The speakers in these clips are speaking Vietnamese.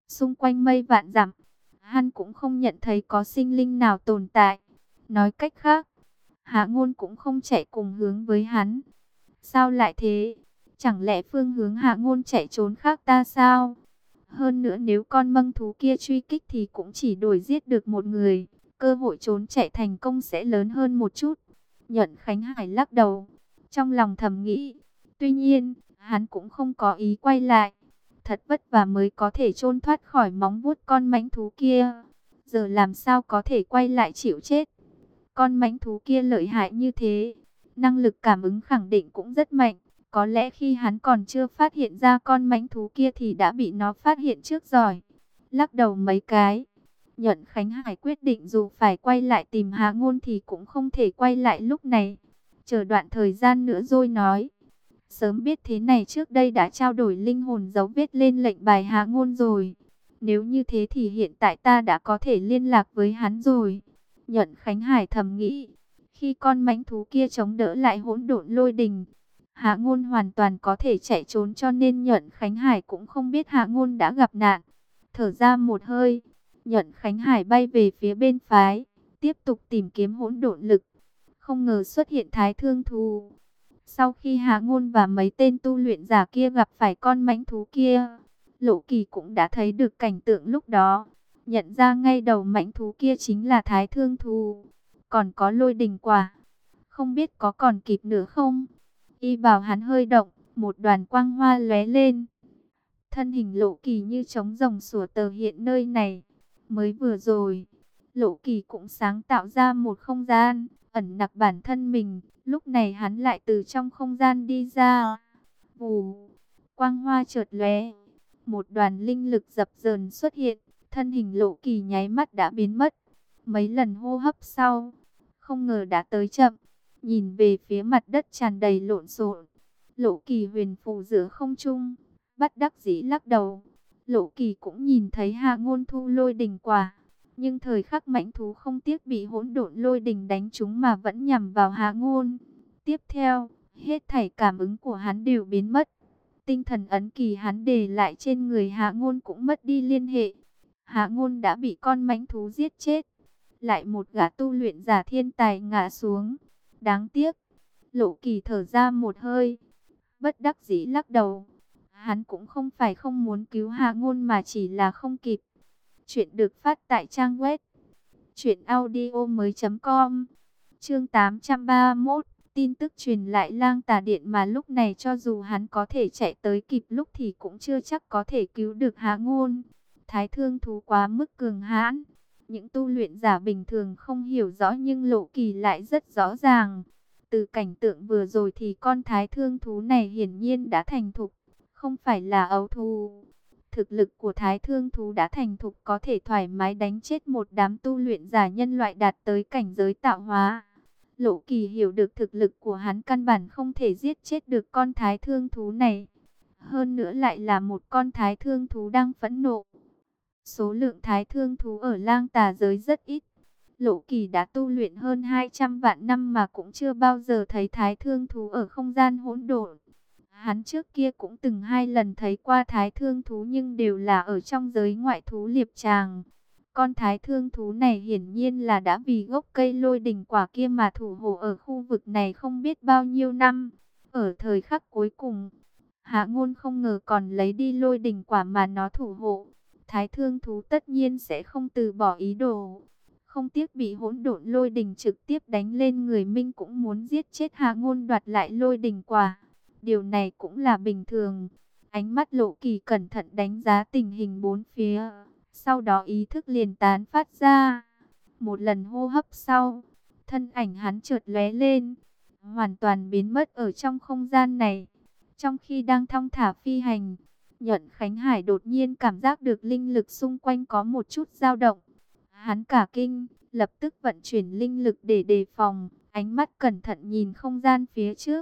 Xung quanh mây vạn dặm, hắn cũng không nhận thấy có sinh linh nào tồn tại. Nói cách khác, Hạ Ngôn cũng không chạy cùng hướng với hắn. Sao lại thế? Chẳng lẽ phương hướng Hạ Ngôn chạy trốn khác ta sao? Hơn nữa nếu con mông thú kia truy kích thì cũng chỉ đổi giết được một người. Cơ hội trốn chạy thành công sẽ lớn hơn một chút. Nhận Khánh Hải lắc đầu. Trong lòng thầm nghĩ. Tuy nhiên, hắn cũng không có ý quay lại. Thật vất vả mới có thể trốn thoát khỏi móng vuốt con mãnh thú kia. Giờ làm sao có thể quay lại chịu chết? Con mãnh thú kia lợi hại như thế. Năng lực cảm ứng khẳng định cũng rất mạnh. Có lẽ khi hắn còn chưa phát hiện ra con mãnh thú kia thì đã bị nó phát hiện trước rồi. Lắc đầu mấy cái. Nhận Khánh Hải quyết định dù phải quay lại tìm Hạ Ngôn thì cũng không thể quay lại lúc này. Chờ đoạn thời gian nữa rồi nói. Sớm biết thế này trước đây đã trao đổi linh hồn dấu vết lên lệnh bài Hạ Ngôn rồi. Nếu như thế thì hiện tại ta đã có thể liên lạc với hắn rồi. Nhận Khánh Hải thầm nghĩ. Khi con mãnh thú kia chống đỡ lại hỗn độn lôi đình, Hạ Ngôn hoàn toàn có thể chạy trốn, cho nên Nhận Khánh Hải cũng không biết Hạ Ngôn đã gặp nạn. Thở ra một hơi, Nhận Khánh Hải bay về phía bên phái, tiếp tục tìm kiếm hỗn độn lực. Không ngờ xuất hiện thái thương thú. Sau khi Hạ Ngôn và mấy tên tu luyện giả kia gặp phải con mãnh thú kia, Lộ Kỳ cũng đã thấy được cảnh tượng lúc đó. Nhận ra ngay đầu mãnh thú kia chính là thái thương thú. Còn có lôi đình quả. Không biết có còn kịp nữa không? Y bảo hắn hơi động, một đoàn quang hoa lóe lên. Thân hình Lộ Kỳ như trống rồng sủa tờ hiện nơi này. Mới vừa rồi, Lộ Kỳ cũng sáng tạo ra một không gian, ẩn nặc bản thân mình. Lúc này hắn lại từ trong không gian đi ra. Vù, quang hoa chợt lóe. Một đoàn linh lực dập dờn xuất hiện. Thân hình Lộ Kỳ nháy mắt đã biến mất. Mấy lần hô hấp sau, không ngờ đã tới chậm. Nhìn về phía mặt đất tràn đầy lộn xộn, Lộ Kỳ huyền phù giữa không trung, bất đắc dĩ lắc đầu. Lộ Kỳ cũng nhìn thấy Hạ Ngôn thu lôi đình quả, nhưng thời khắc mãnh thú không tiếc bị hỗn độn lôi đình đánh trúng mà vẫn nhằm vào Hạ Ngôn. Tiếp theo, hết thảy cảm ứng của hắn đều biến mất. Tinh thần ấn kỳ hắn để lại trên người Hạ Ngôn cũng mất đi liên hệ. Hạ Ngôn đã bị con mãnh thú giết chết. Lại một gã tu luyện giả thiên tài ngã xuống. Đáng tiếc. Lộ Kỳ thở ra một hơi, bất đắc dĩ lắc đầu. Hắn cũng không phải không muốn cứu Hạ Ngôn mà chỉ là không kịp. Chuyện được phát tại trang web truyệnaudiomoi.com. Chương 831. Tin tức truyền lại Lang Tà Điện mà lúc này cho dù hắn có thể chạy tới kịp lúc thì cũng chưa chắc có thể cứu được Hạ Ngôn. Thái thương thú quá mức cường hãn. Những tu luyện giả bình thường không hiểu rõ nhưng Lộ Kỳ lại rất rõ ràng. Từ cảnh tượng vừa rồi thì con thái thương thú này hiển nhiên đã thành thục, không phải là ấu thú. Thực lực của thái thương thú đã thành thục có thể thoải mái đánh chết một đám tu luyện giả nhân loại đạt tới cảnh giới tạo hóa. Lộ Kỳ hiểu được thực lực của hắn căn bản không thể giết chết được con thái thương thú này. Hơn nữa lại là một con thái thương thú đang phẫn nộ. Số lượng thái thương thú ở Lang Tà giới rất ít. Lộ Kỳ đã tu luyện hơn 200 vạn năm mà cũng chưa bao giờ thấy thái thương thú ở không gian hỗn độn. Hắn trước kia cũng từng 2 lần thấy qua thái thương thú nhưng đều là ở trong giới ngoại thú liệp tràng. Con thái thương thú này hiển nhiên là đã vì gốc cây lôi đình quả kia mà thủ hộ ở khu vực này không biết bao nhiêu năm. Ở thời khắc cuối cùng, Hạ Ngôn không ngờ còn lấy đi lôi đình quả mà nó thủ hộ. Thái thương thú tất nhiên sẽ không từ bỏ ý đồ. Không tiếc bị hỗn độn lôi đình trực tiếp đánh lên người Minh cũng muốn giết chết Hạ Ngôn đoạt lại lôi đình quả. Điều này cũng là bình thường. Ánh mắt Lộ Kỳ cẩn thận đánh giá tình hình bốn phía. Sau đó ý thức liền tán phát ra. Một lần hô hấp sau, thân ảnh hắn chợt lóe lên, hoàn toàn biến mất ở trong không gian này. Trong khi đang thong thả phi hành, Nhận Khánh Hải đột nhiên cảm giác được linh lực xung quanh có một chút dao động. Hắn cả kinh, lập tức vận chuyển linh lực để đề phòng, ánh mắt cẩn thận nhìn không gian phía trước.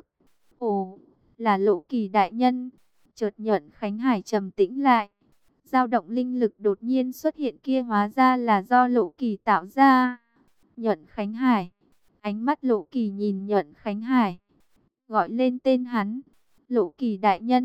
Ồ, là Lộ Kỳ đại nhân. Chợt Nhận Khánh Hải trầm tĩnh lại. Dao động linh lực đột nhiên xuất hiện kia hóa ra là do Lộ Kỳ tạo ra. Nhận Khánh Hải. Ánh mắt Lộ Kỳ nhìn Nhận Khánh Hải, gọi lên tên hắn. Lộ Kỳ đại nhân,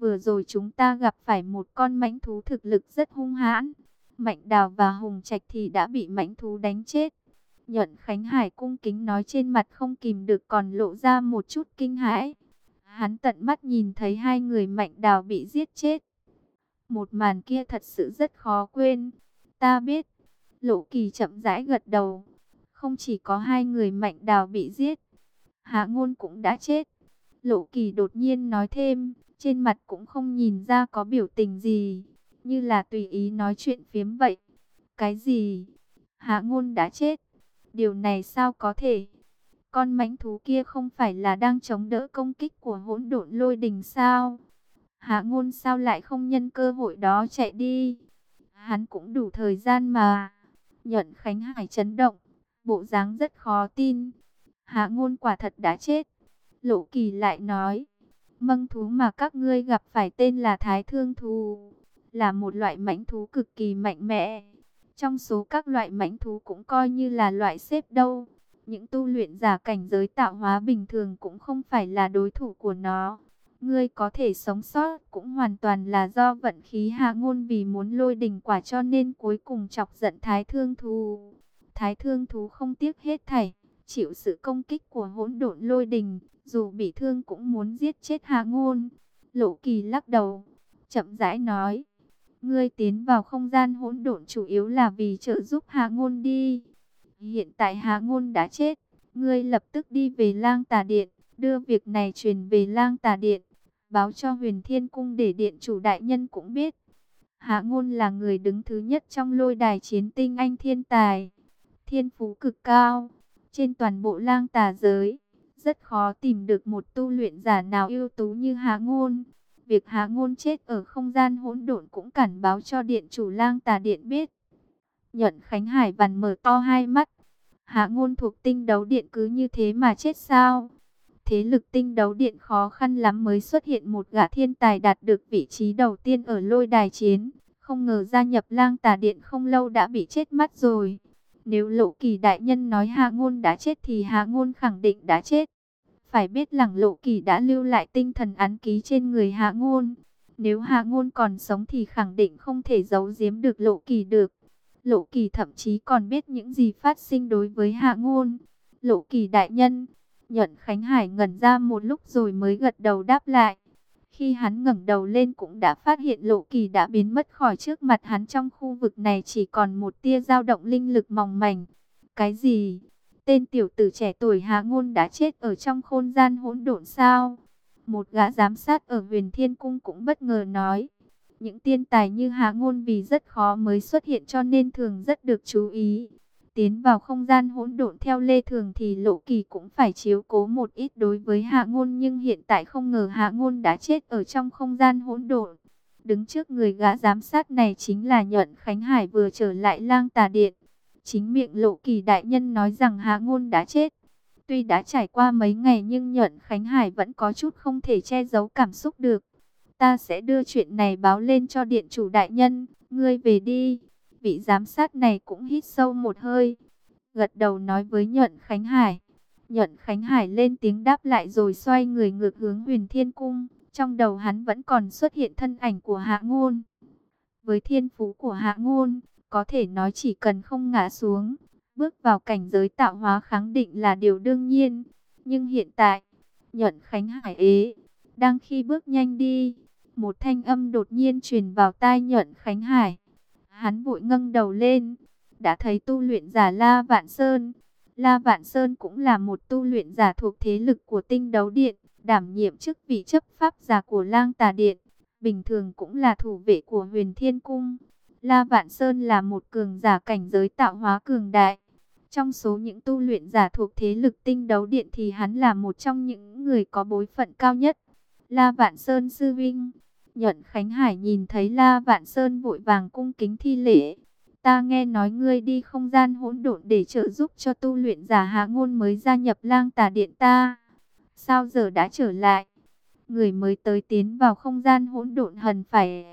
vừa rồi chúng ta gặp phải một con mãnh thú thực lực rất hung hãn. Mạnh Đào và Hùng Trạch thì đã bị mãnh thú đánh chết. Nhuận Khánh Hải cung kính nói, trên mặt không kìm được còn lộ ra một chút kinh hãi. Hắn tận mắt nhìn thấy hai người Mạnh Đào bị giết chết. Một màn kia thật sự rất khó quên. Ta biết. Lộ Kỳ chậm rãi gật đầu. Không chỉ có hai người Mạnh Đào bị giết, Hạ Ngôn cũng đã chết. Lộ Kỳ đột nhiên nói thêm, trên mặt cũng không nhìn ra có biểu tình gì, như là tùy ý nói chuyện phiếm vậy. Cái gì? Hạ Ngôn đã chết? Điều này sao có thể? Con mãnh thú kia không phải là đang chống đỡ công kích của hỗn độn lôi đình sao? Hạ Ngôn sao lại không nhân cơ hội đó chạy đi? Hắn cũng đủ thời gian mà. Nhuận Khánh Hải chấn động, bộ dáng rất khó tin. Hạ Ngôn quả thật đã chết. Lộ Kỳ lại nói, mâng thú mà các ngươi gặp phải tên là Thái Thương thú, là một loại mãnh thú cực kỳ mạnh mẽ. Trong số các loại mãnh thú cũng coi như là loại xếp đâu. Những tu luyện giả cảnh giới tạo hóa bình thường cũng không phải là đối thủ của nó. Ngươi có thể sống sót cũng hoàn toàn là do vận khí. Hạ Ngôn vì muốn lôi đình quả cho nên cuối cùng chọc giận Thái Thương thú. Thái Thương thú không tiếc hết thảy, chịu sự công kích của hỗn độn lôi đình, dù bị thương cũng muốn giết chết Hạ Ngôn. Lộ Kỳ lắc đầu, chậm rãi nói, ngươi tiến vào không gian hỗn độn chủ yếu là vì trợ giúp Hạ Ngôn đi. Hiện tại Hạ Ngôn đã chết, ngươi lập tức đi về Lang Tà Điện, đưa việc này truyền về Lang Tà Điện, báo cho Huyền Thiên Cung để điện chủ đại nhân cũng biết. Hạ Ngôn là người đứng thứ nhất trong lôi đài chiến tinh anh thiên tài, thiên phú cực cao. Trên toàn bộ Lang Tà giới, rất khó tìm được một tu luyện giả nào ưu tú như Hạ Ngôn. Việc Hạ Ngôn chết ở không gian hỗn độn cũng cản báo cho điện chủ Lang Tà Điện biết. Nhuận Khánh Hải vằn mở to hai mắt. Hạ Ngôn thuộc Tinh Đấu Điện cứ như thế mà chết sao? Thế lực Tinh Đấu Điện khó khăn lắm mới xuất hiện một gã thiên tài đạt được vị trí đầu tiên ở lôi đài chiến. Không ngờ gia nhập Lang Tà Điện không lâu đã bị chết mất rồi. Nếu Lộ Kỳ đại nhân nói Hạ Ngôn đã chết thì Hạ Ngôn khẳng định đã chết. Phải biết rằng Lộ Kỳ đã lưu lại tinh thần ấn ký trên người Hạ Ngôn. Nếu Hạ Ngôn còn sống thì khẳng định không thể giấu giếm được Lộ Kỳ được. Lộ Kỳ thậm chí còn biết những gì phát sinh đối với Hạ Ngôn. Lộ Kỳ đại nhân. Nhuận Khánh Hải ngẩn ra một lúc rồi mới gật đầu đáp lại. Khi hắn ngẩng đầu lên cũng đã phát hiện Lộ Kỳ đã biến mất khỏi trước mặt hắn. Trong khu vực này chỉ còn một tia dao động linh lực mỏng manh. Cái gì? Tên tiểu tử trẻ tuổi Hạ Ngôn đã chết ở trong không gian hỗn độn sao? Một gã giám sát ở Huyền Thiên Cung cũng bất ngờ nói. Những tiên tài như Hạ Ngôn vì rất khó mới xuất hiện cho nên thường rất được chú ý. Tiến vào không gian hỗn độn theo lê thường thì Lộ Kỳ cũng phải chiếu cố một ít đối với Hạ Ngôn, nhưng hiện tại không ngờ Hạ Ngôn đã chết ở trong không gian hỗn độn. Đứng trước người gã giám sát này chính là Nhuận Khánh Hải vừa trở lại Lang Tà Điện. Chính miệng Lộ Kỳ đại nhân nói rằng Hạ Ngôn đã chết. Tuy đã trải qua mấy ngày nhưng Nhuận Khánh Hải vẫn có chút không thể che giấu cảm xúc được. Ta sẽ đưa chuyện này báo lên cho điện chủ đại nhân, ngươi về đi. Vị giám sát này cũng hít sâu một hơi, gật đầu nói với Nhuận Khánh Hải. Nhuận Khánh Hải lên tiếng đáp lại rồi xoay người ngược hướng Huyền Thiên Cung. Trong đầu hắn vẫn còn xuất hiện thân ảnh của Hạ Ngôn. Với thiên phú của Hạ Ngôn, có thể nói chỉ cần không ngã xuống, bước vào cảnh giới tạo hóa kháng định là điều đương nhiên. Nhưng hiện tại, Nhuận Khánh Hải đang khi bước nhanh đi, một thanh âm đột nhiên truyền vào tai Nhuận Khánh Hải. Hắn vội ngẩng đầu lên, đã thấy tu luyện giả La Vạn Sơn. La Vạn Sơn cũng là một tu luyện giả thuộc thế lực của Tinh Đấu Điện, đảm nhiệm chức vị chấp pháp giả của Lang Tà Điện, bình thường cũng là thủ vệ của Huyền Thiên Cung. La Vạn Sơn là một cường giả cảnh giới tạo hóa cường đại. Trong số những tu luyện giả thuộc thế lực Tinh Đấu Điện thì hắn là một trong những người có bối phận cao nhất. La Vạn Sơn sư vinh. Nhuận Khánh Hải nhìn thấy La Vạn Sơn vội vàng cung kính thi lễ. Ta nghe nói ngươi đi không gian hỗn độn để trợ giúp cho tu luyện giả Hạ Ngôn mới gia nhập Lang Tà Điện ta. Sao giờ đã trở lại? Người mới tới tiến vào không gian hỗn độn hẳn phải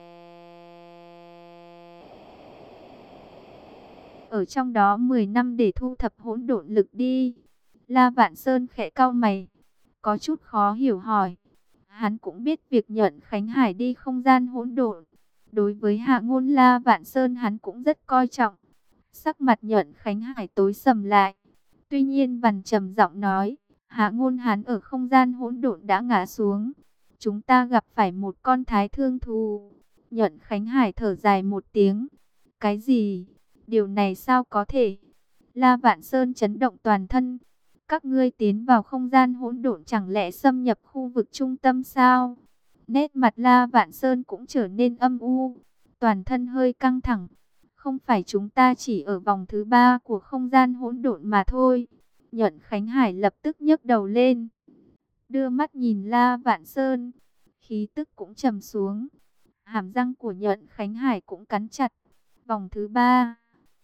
ở trong đó 10 năm để thu thập hỗn độn lực đi. La Vạn Sơn khẽ cau mày, có chút khó hiểu hỏi. Hắn cũng biết việc Nhuận Khánh Hải đi không gian hỗn độn. Đối với Hạ Ngôn La Vạn Sơn hắn cũng rất coi trọng. Sắc mặt Nhuận Khánh Hải tối sầm lại. Tuy nhiên Vằn trầm giọng nói, Hạ Ngôn hắn ở không gian hỗn độn đã ngã xuống. Chúng ta gặp phải một con thái thương thú. Nhuận Khánh Hải thở dài một tiếng. Cái gì? Điều này sao có thể? La Vạn Sơn chấn động toàn thân. Các ngươi tiến vào không gian hỗn độn chẳng lẽ xâm nhập khu vực trung tâm sao? Nét mặt La Vạn Sơn cũng trở nên âm u, toàn thân hơi căng thẳng. Không phải chúng ta chỉ ở vòng thứ 3 của không gian hỗn độn mà thôi. Nhuận Khánh Hải lập tức nhấc đầu lên, đưa mắt nhìn La Vạn Sơn, khí tức cũng trầm xuống. Hàm răng của Nhuận Khánh Hải cũng cắn chặt. Vòng thứ 3?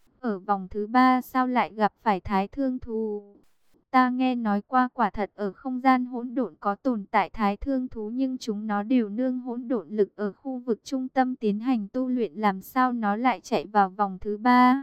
Ở vòng thứ 3 sao lại gặp phải thái thương thú? Ta nghe nói qua quả thật ở không gian hỗn độn có tồn tại thái thương thú, nhưng chúng nó đều nương hỗn độn lực ở khu vực trung tâm tiến hành tu luyện, làm sao nó lại chạy vào vòng thứ 3?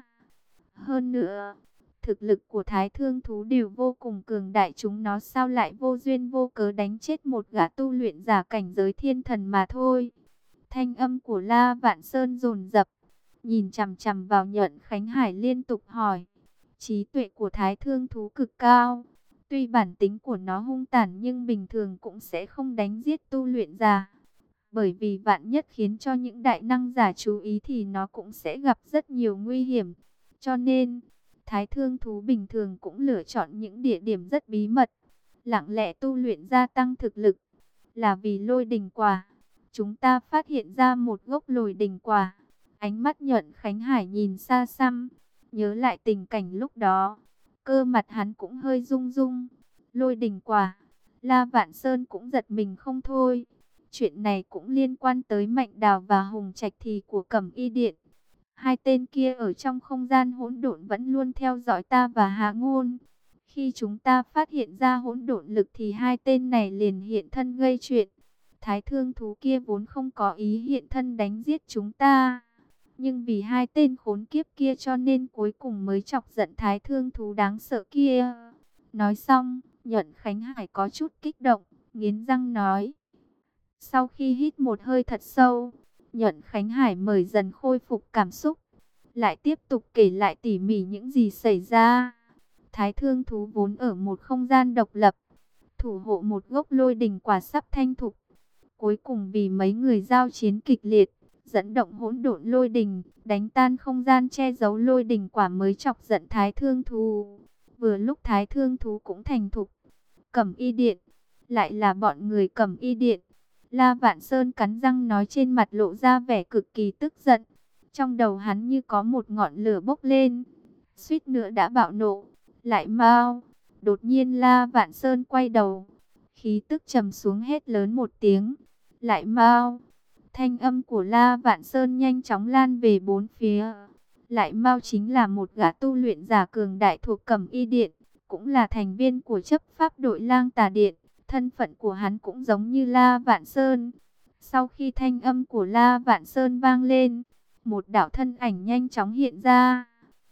Hơn nữa, thực lực của thái thương thú đều vô cùng cường đại, chúng nó sao lại vô duyên vô cớ đánh chết một gã tu luyện giả cảnh giới thiên thần mà thôi. Thanh âm của La Vạn Sơn dồn dập, nhìn chằm chằm vào Nhuận Khánh Hải liên tục hỏi. Trí tuệ của thái thương thú cực cao. Tuy bản tính của nó hung tàn nhưng bình thường cũng sẽ không đánh giết tu luyện giả. Bởi vì vạn nhất khiến cho những đại năng giả chú ý thì nó cũng sẽ gặp rất nhiều nguy hiểm. Cho nên, thái thương thú bình thường cũng lựa chọn những địa điểm rất bí mật, lặng lẽ tu luyện gia tăng thực lực. Là vì lôi đình quả. Chúng ta phát hiện ra một gốc lôi đình quả. Ánh mắt Nhuận Khánh Hải nhìn xa xăm, nhớ lại tình cảnh lúc đó, cơ mặt hắn cũng hơi rung rung. Lôi đình quả, La Vạn Sơn cũng giật mình không thôi. Chuyện này cũng liên quan tới Mạnh Đào và Hùng Trạch Thì của Cẩm Y Điện. Hai tên kia ở trong không gian hỗn độn vẫn luôn theo dõi ta và Hạ Ngôn. Khi chúng ta phát hiện ra hỗn độn lực thì hai tên này liền hiện thân gây chuyện. Thái thương thú kia vốn không có ý hiện thân đánh giết chúng ta, nhưng vì hai tên khốn kiếp kia cho nên cuối cùng mới chọc giận thái thương thú đáng sợ kia. Nói xong, Nhuận Khánh Hải có chút kích động, nghiến răng nói. Sau khi hít một hơi thật sâu, Nhuận Khánh Hải mới dần khôi phục cảm xúc, lại tiếp tục kể lại tỉ mỉ những gì xảy ra. Thái thương thú vốn ở một không gian độc lập, thủ hộ một gốc lôi đình quả sắp thanh thục. Cuối cùng vì mấy người giao chiến kịch liệt, dẫn động hỗn độn lôi đình, đánh tan không gian che giấu lôi đình quả mới chọc giận thái thương thú. Vừa lúc thái thương thú cũng thành thục. Cẩm Y Điện, lại là bọn người Cẩm Y Điện. La Vạn Sơn cắn răng nói, trên mặt lộ ra vẻ cực kỳ tức giận. Trong đầu hắn như có một ngọn lửa bốc lên, suýt nữa đã bạo nộ. Lại mau! Đột nhiên La Vạn Sơn quay đầu, khí tức trầm xuống hét lớn một tiếng. Lại mau! Thanh âm của La Vạn Sơn nhanh chóng lan về bốn phía. Lại mau chính là một gã tu luyện giả cường đại thuộc Cẩm Y Điện, cũng là thành viên của chấp pháp đội Lang Tà Điện. Thân phận của hắn cũng giống như La Vạn Sơn. Sau khi thanh âm của La Vạn Sơn vang lên, một đạo thân ảnh nhanh chóng hiện ra.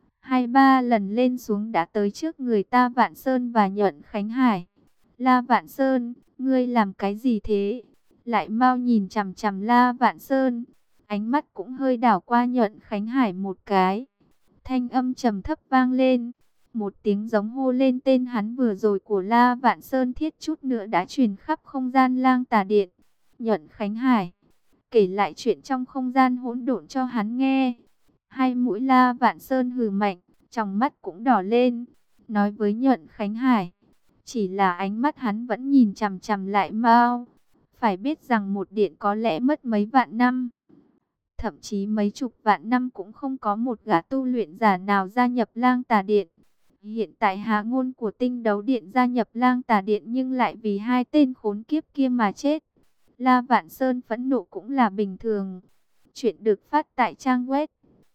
2-3 lần lên xuống đã tới trước người ta Vạn Sơn và Nhuận Khánh Hải. La Vạn Sơn, ngươi làm cái gì thế? Lại mau nhìn chằm chằm La Vạn Sơn, ánh mắt cũng hơi đảo qua Nhuận Khánh Hải một cái. Thanh âm trầm thấp vang lên, một tiếng giống hô lên tên hắn vừa rồi của La Vạn Sơn thiết chút nữa đã truyền khắp không gian Lang Tà Điện. Nhuận Khánh Hải kể lại chuyện trong không gian hỗn độn cho hắn nghe. Hai mũi La Vạn Sơn hừ mạnh, trong mắt cũng đỏ lên, nói với Nhuận Khánh Hải. Chỉ là ánh mắt hắn vẫn nhìn chằm chằm Lại Mau. Phải biết rằng một điện có lẽ mất mấy vạn năm, thậm chí mấy chục vạn năm cũng không có một gã tu luyện giả nào gia nhập Lang Tà Điện. Hiện tại Hạ Ngôn của Tinh Đấu Điện gia nhập Lang Tà Điện nhưng lại vì hai tên khốn kiếp kia mà chết. La Vạn Sơn phẫn nộ cũng là bình thường. Chuyện được phát tại trang web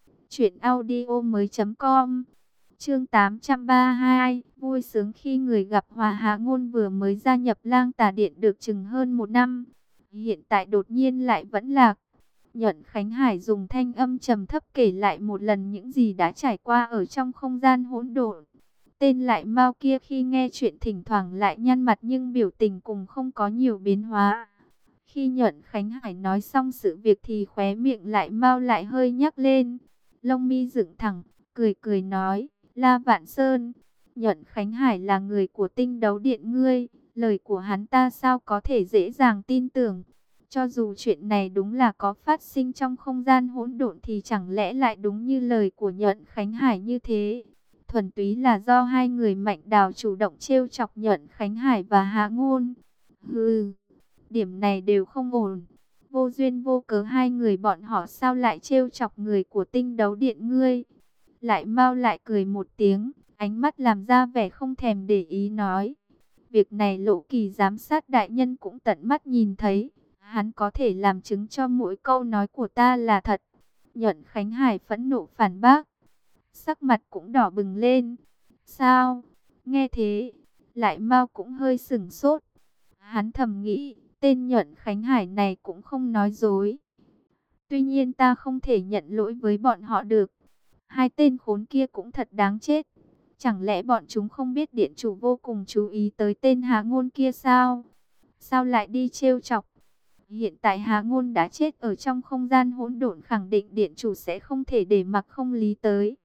truyệnaudiomoi.com. Chương 832, vui sướng khi người gặp hòa. Hạ Ngôn vừa mới gia nhập Lang Tà Điện được chừng hơn 1 năm, hiện tại đột nhiên lại vẫn lạc. Nhuận Khánh Hải dùng thanh âm trầm thấp kể lại một lần những gì đã trải qua ở trong không gian hỗn độn. Tên Lại Mau kia khi nghe chuyện thỉnh thoảng lại nhăn mặt nhưng biểu tình cũng không có nhiều biến hóa. Khi Nhuận Khánh Hải nói xong sự việc thì khóe miệng lại mau lại hơi nhắc lên. Lông mi dựng thẳng, cười cười nói, La Vạn Sơn, Nhuận Khánh Hải là người của Tinh Đấu Điện ngươi, lời của hắn ta sao có thể dễ dàng tin tưởng. Cho dù chuyện này đúng là có phát sinh trong không gian hỗn độn thì chẳng lẽ lại đúng như lời của Nhuận Khánh Hải như thế. Thuần túy là do hai người Mạnh Đào chủ động trêu chọc Nhuận Khánh Hải và Hạ Ngôn. Hừ, điểm này đều không ổn. Vô duyên vô cớ hai người bọn họ sao lại trêu chọc người của Tinh Đấu Điện ngươi. Lại mau lại cười một tiếng, ánh mắt làm ra vẻ không thèm để ý nói. Việc này Lỗ Kỳ giám sát đại nhân cũng tận mắt nhìn thấy. Hắn có thể làm chứng cho mỗi câu nói của ta là thật. Nhuận Khánh Hải phẫn nộ phản bác. Sắc mặt cũng đỏ bừng lên. Sao? Nghe thế, lại mau cũng hơi sửng sốt. Hắn thầm nghĩ, tên Nhuận Khánh Hải này cũng không nói dối. Tuy nhiên ta không thể nhận lỗi với bọn họ được. Hai tên khốn kia cũng thật đáng chết. Chẳng lẽ bọn chúng không biết điện chủ vô cùng chú ý tới tên Hạ Ngôn kia sao? Sao lại đi trêu chọc? Hiện tại Hạ Ngôn đã chết ở trong không gian hỗn độn, khẳng định điện chủ sẽ không thể để mặc không lý tới.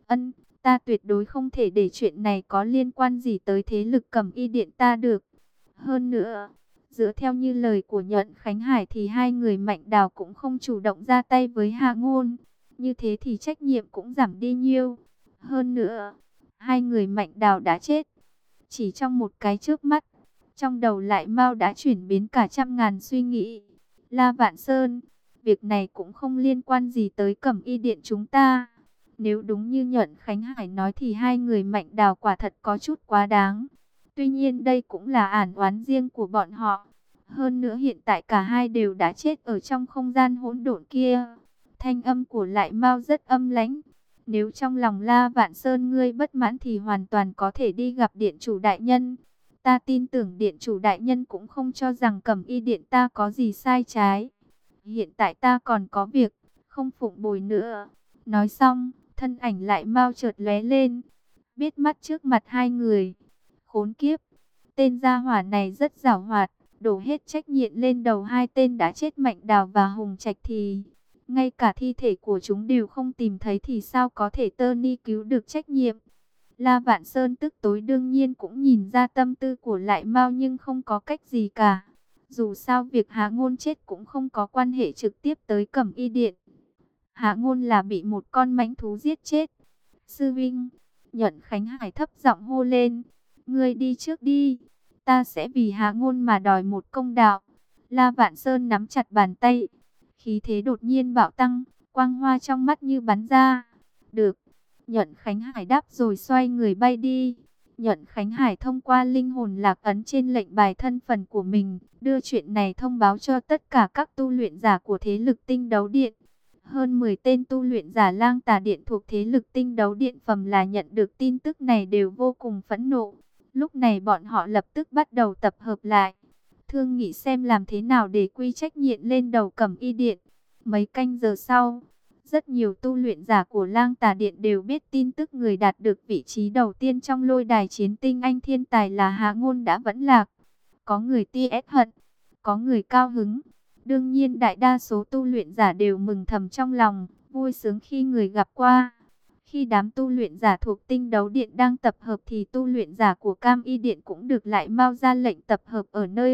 Ta tuyệt đối không thể để chuyện này có liên quan gì tới thế lực Cẩm Y Điện ta được. Hơn nữa, dựa theo như lời của Nhuận Khánh Hải thì hai người Mạnh Đào cũng không chủ động ra tay với Hạ Ngôn. Như thế thì trách nhiệm cũng giảm đi nhiều. Hơn nữa, hai người Mạnh Đào đã chết. Chỉ trong một cái chớp mắt, trong đầu lại mau đã chuyển biến cả trăm ngàn suy nghĩ. La Vạn Sơn, việc này cũng không liên quan gì tới Cẩm Y Điện chúng ta. Nếu đúng như Nhuận Khánh Hải nói thì hai người Mạnh Đào quả thật có chút quá đáng. Tuy nhiên đây cũng là ản oán riêng của bọn họ. Hơn nữa hiện tại cả hai đều đã chết ở trong không gian hỗn độn kia. Thanh âm của Lại Mao rất âm lãnh. Nếu trong lòng La Vạn Sơn ngươi bất mãn thì hoàn toàn có thể đi gặp điện chủ đại nhân. Ta tin tưởng điện chủ đại nhân cũng không cho rằng Cẩm Y Điện ta có gì sai trái. Hiện tại ta còn có việc, không phụng bồi nữa. Nói xong, thân ảnh Lại Mao chợt lóe lên. Biết mắt trước mặt hai người. Khốn kiếp, tên gia hỏa này rất giảo hoạt, đổ hết trách nhiệm lên đầu hai tên đã chết Mạnh Đào và Hùng Trạch thì ngay cả thi thể của chúng đều không tìm thấy thì sao có thể Tony cứu được trách nhiệm. La Vạn Sơn tức tối đương nhiên cũng nhìn ra tâm tư của Lại Mao nhưng không có cách gì cả. Dù sao việc Hạ Ngôn chết cũng không có quan hệ trực tiếp tới Cẩm Y Điện. Hạ Ngôn là bị một con mãnh thú giết chết. Sư Vinh, Nhuận Khánh Hải thấp giọng hô lên. Ngươi đi trước đi, ta sẽ vì Hạ Ngôn mà đòi một công đạo. La Vạn Sơn nắm chặt bàn tay, khí thế đột nhiên bạo tăng, quang hoa trong mắt như bắn ra. Được, Nhuận Khánh Hải đáp rồi xoay người bay đi. Nhuận Khánh Hải thông qua linh hồn lạc ấn trên lệnh bài thân phận của mình, đưa chuyện này thông báo cho tất cả các tu luyện giả của thế lực Tinh Đấu Điện. Hơn 10 tên tu luyện giả Lang Tà Điện thuộc thế lực Tinh Đấu Điện phàm là nhận được tin tức này đều vô cùng phẫn nộ. Lúc này bọn họ lập tức bắt đầu tập hợp lại, thương nghị xem làm thế nào để quy trách nhiệm lên đầu Cẩm Y Điện. Mấy canh giờ sau, rất nhiều tu luyện giả của Lang Tà Điện đều biết tin tức người đạt được vị trí đầu tiên trong lôi đài chiến tinh anh thiên tài là Hạ Ngôn đã vẫn lạc. Có người tia ép hận, có người cao hứng. Đương nhiên đại đa số tu luyện giả đều mừng thầm trong lòng, vui sướng khi người gặp qua. Khi đám tu luyện giả thuộc Tinh Đấu Điện đang tập hợp thì tu luyện giả của Cam Y Điện cũng được Lại Mao ra lệnh tập hợp ở nơi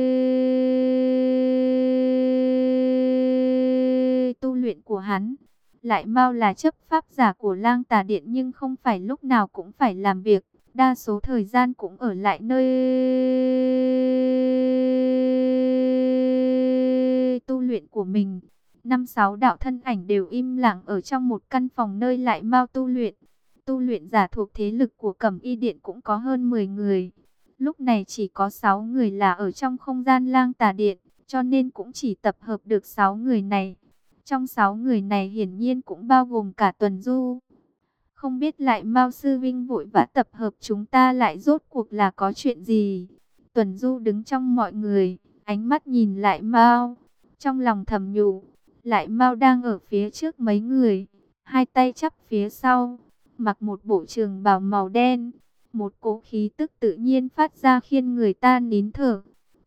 tu luyện của hắn. Lại Mao là chấp pháp giả của Lang Tà Điện nhưng không phải lúc nào cũng phải làm việc, đa số thời gian cũng ở lại nơi tu luyện của mình. 5-6 đạo thân ảnh đều im lặng ở trong một căn phòng nơi Lại Mao tu luyện. Tu luyện giả thuộc thế lực của Cẩm Y Điện cũng có hơn 10 người. Lúc này chỉ có 6 người là ở trong không gian Lang Tà Điện, cho nên cũng chỉ tập hợp được 6 người này. Trong 6 người này hiển nhiên cũng bao gồm cả Tuần Du. Không biết Lại Mao sư vinh vội vã tập hợp chúng ta lại rốt cuộc là có chuyện gì? Tuần Du đứng trong mọi người, ánh mắt nhìn Lại Mao, trong lòng thầm nhủ. Lại Mao đang ở phía trước mấy người, hai tay chắp phía sau, mặc một bộ trường bào màu đen. Một cỗ khí tức tự nhiên phát ra khiến người ta nín thở.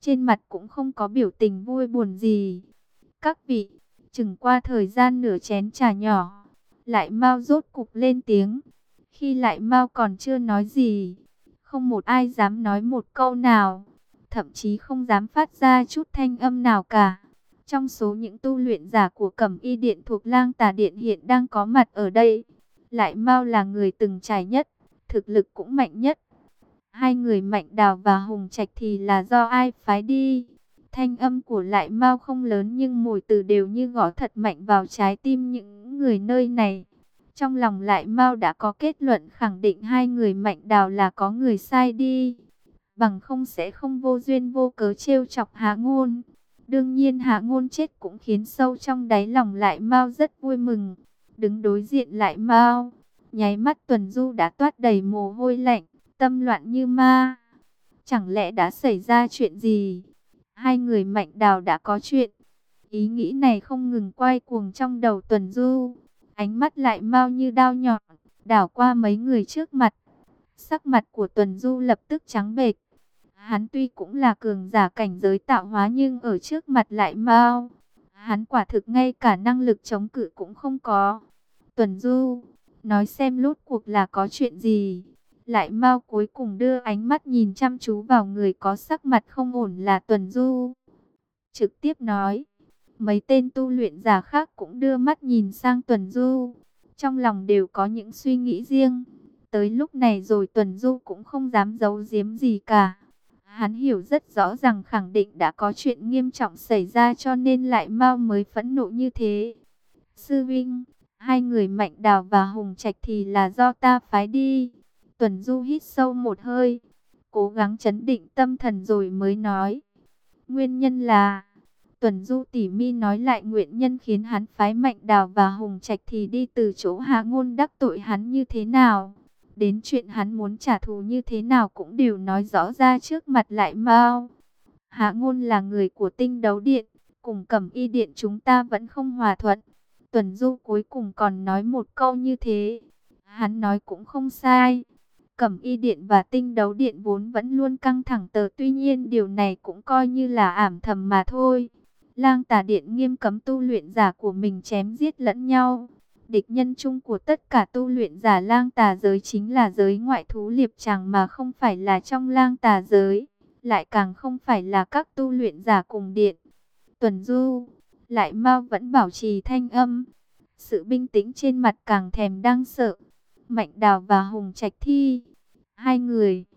trên mặt cũng không có biểu tình vui buồn gì. Các vị, chừng qua thời gian nửa chén trà nhỏ, Lại Mao rốt cục lên tiếng. Khi Lại Mao còn chưa nói gì, không một ai dám nói một câu nào, thậm chí không dám phát ra chút thanh âm nào cả. Trong số những tu luyện giả của Cẩm Y Điện thuộc Lang Tà Điện hiện đang có mặt ở đây, Lại Mao là người từng trải nhất, thực lực cũng mạnh nhất. Hai người Mạnh Đào và Hùng Trạch thì là do ai phái đi? Thanh âm của Lại Mao không lớn nhưng mỗi từ đều như gõ thật mạnh vào trái tim những người nơi này. Trong lòng Lại Mao đã có kết luận khẳng định hai người Mạnh Đào là có người sai đi. Bằng không sẽ không vô duyên vô cớ trêu chọc Hạ Ngôn. Đương nhiên Hạ Ngôn chết cũng khiến sâu trong đáy lòng Lại Mao rất vui mừng. Đứng đối diện Lại Mao, nháy mắt Tuần Du đã toát đầy mồ hôi lạnh, tâm loạn như ma. Chẳng lẽ đã xảy ra chuyện gì? Hai người Mạnh Đào đã có chuyện. Ý nghĩ này không ngừng quay cuồng trong đầu Tuần Du. Ánh mắt Lại Mao như đao nhọn, đảo qua mấy người trước mặt. Sắc mặt của Tuần Du lập tức trắng bệch. Hắn tuy cũng là cường giả cảnh giới tạo hóa nhưng ở trước mặt Lại Mao, hắn quả thực ngay cả năng lực chống cự cũng không có. Tuần Du, nói xem rốt cuộc là có chuyện gì? Lại Mao cuối cùng đưa ánh mắt nhìn chăm chú vào người có sắc mặt không ổn là Tuần Du. Trực tiếp nói, mấy tên tu luyện giả khác cũng đưa mắt nhìn sang Tuần Du. Trong lòng đều có những suy nghĩ riêng. Tới lúc này rồi Tuần Du cũng không dám giấu giếm gì cả. Hắn hiểu rất rõ rằng khẳng định đã có chuyện nghiêm trọng xảy ra cho nên Lại Mao mới phẫn nộ như thế. Sư Vinh, hai người Mạnh Đào và Hùng Trạch thì là do ta phái đi. Tuần Du hít sâu một hơi, cố gắng trấn định tâm thần rồi mới nói. Nguyên nhân là, Tuần Du tỉ mi nói lại nguyên nhân khiến hắn phái Mạnh Đào và Hùng Trạch thì đi từ chỗ Hạ Ngôn đắc tội hắn như thế nào. Đến chuyện hắn muốn trả thù như thế nào cũng đều nói rõ ra trước mặt Lại Mao. Hạ Ngôn là người của Tinh Đấu Điện, cùng Cẩm Y Điện chúng ta vẫn không hòa thuận. Tuần Du cuối cùng còn nói một câu như thế. Hắn nói cũng không sai. Cẩm Y Điện và Tinh Đấu Điện vốn vẫn luôn căng thẳng tuy nhiên điều này cũng coi như là ảm thầm mà thôi. Lang Tà Điện nghiêm cấm tu luyện giả của mình chém giết lẫn nhau. Địch nhân chung của tất cả tu luyện giả Lang Tà giới chính là giới ngoại thú Liệp Tràng mà không phải là trong Lang Tà giới, lại càng không phải là các tu luyện giả cùng điện. Tuần Du, Lại Mao vẫn bảo trì thanh âm, sự bình tĩnh trên mặt càng thèm đang sợ. Mạnh Đào và Hùng Trạch Thi, hai người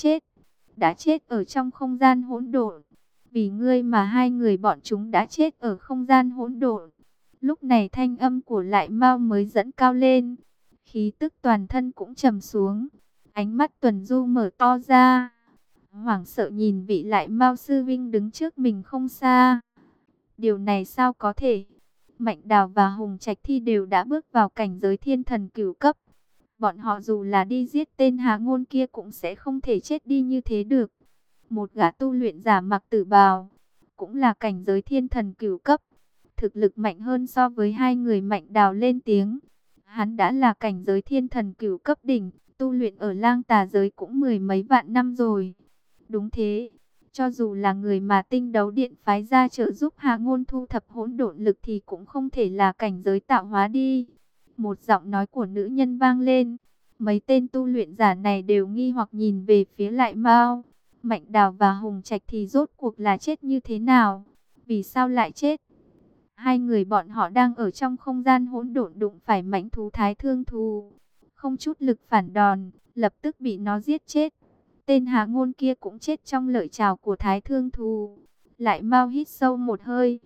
đã chết ở trong không gian hỗn độn. Vì ngươi mà hai người bọn chúng đã chết ở không gian hỗn độn. Lúc này thanh âm của Lại Mao mới dẫn cao lên, khí tức toàn thân cũng trầm xuống. Ánh mắt Tuần Du mở to ra, hoảng sợ nhìn vị Lại Mao sư vinh đứng trước mình không xa. Điều này sao có thể? Mạnh Đào và Hùng Trạch Thi đều đã bước vào cảnh giới thiên thần cửu cấp. Bọn họ dù là đi giết tên Hạ Ngôn kia cũng sẽ không thể chết đi như thế được. Một gã tu luyện giả mặc tử bào, cũng là cảnh giới thiên thần cửu cấp, thực lực mạnh hơn so với hai người Mạnh Đào lên tiếng. Hắn đã là cảnh giới thiên thần cửu cấp đỉnh, tu luyện ở Lang Tà giới cũng mười mấy vạn năm rồi. Đúng thế, cho dù là người mà Tinh Đấu Điện phái ra trợ giúp Hạ Ngôn thu thập hỗn độn lực thì cũng không thể là cảnh giới tạo hóa đi. Một giọng nói của nữ nhân vang lên. Mấy tên tu luyện giả này đều nghi hoặc nhìn về phía Lại Mao. Mạnh Đào và Hùng Trạch thì rốt cuộc là chết như thế nào? Vì sao lại chết? Hai người bọn họ đang ở trong không gian hỗn độn đụng phải mãnh thú Thái Thương Thú. Không chút lực phản đòn, lập tức bị nó giết chết. Tên Hạ Ngôn kia cũng chết trong lợi trảo của Thái Thương Thú. Lại Mao hít sâu một hơi,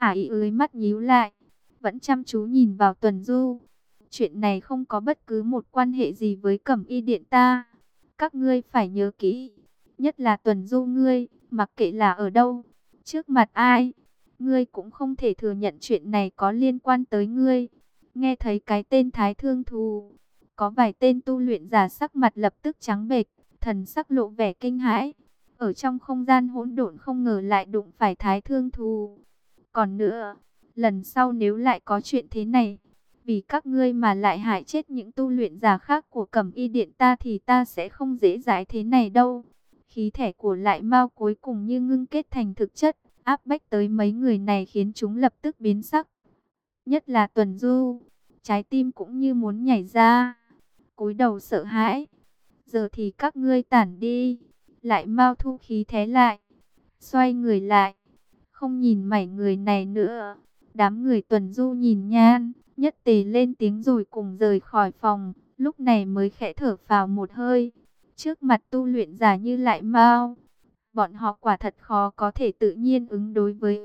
mắt nhíu lại, vẫn chăm chú nhìn vào Tuần Du. Chuyện này không có bất cứ một quan hệ gì với Cẩm Y Điện ta. Các ngươi phải nhớ kỹ, nhất là Tuần Du ngươi, mặc kệ là ở đâu, trước mặt ai, ngươi cũng không thể thừa nhận chuyện này có liên quan tới ngươi. Nghe thấy cái tên Thái Thương Thú, có vài tên tu luyện giả sắc mặt lập tức trắng bệch, thần sắc lộ vẻ kinh hãi. Ở trong không gian hỗn độn không ngờ lại đụng phải Thái Thương Thú. Còn nữa, lần sau nếu lại có chuyện thế này, vì các ngươi mà lại hại chết những tu luyện giả khác của Cẩm Y Điện ta thì ta sẽ không dễ dãi thế này đâu. Khí thể của Lại Mao cuối cùng như ngưng kết thành thực chất, áp bách tới mấy người này khiến chúng lập tức biến sắc. Nhất là Tuần Du, trái tim cũng như muốn nhảy ra, cúi đầu sợ hãi. Giờ thì các ngươi tản đi. Lại Mao thu khí thế lại, xoay người lại, không nhìn mảy người này nữa. Đám người Tuần Du nhìn Nhan Nhất Tề lên tiếng rồi cùng rời khỏi phòng, lúc này mới khẽ thở phào một hơi. Trước mặt tu luyện giả như Lại Mao, bọn họ quả thật khó có thể tự nhiên ứng đối với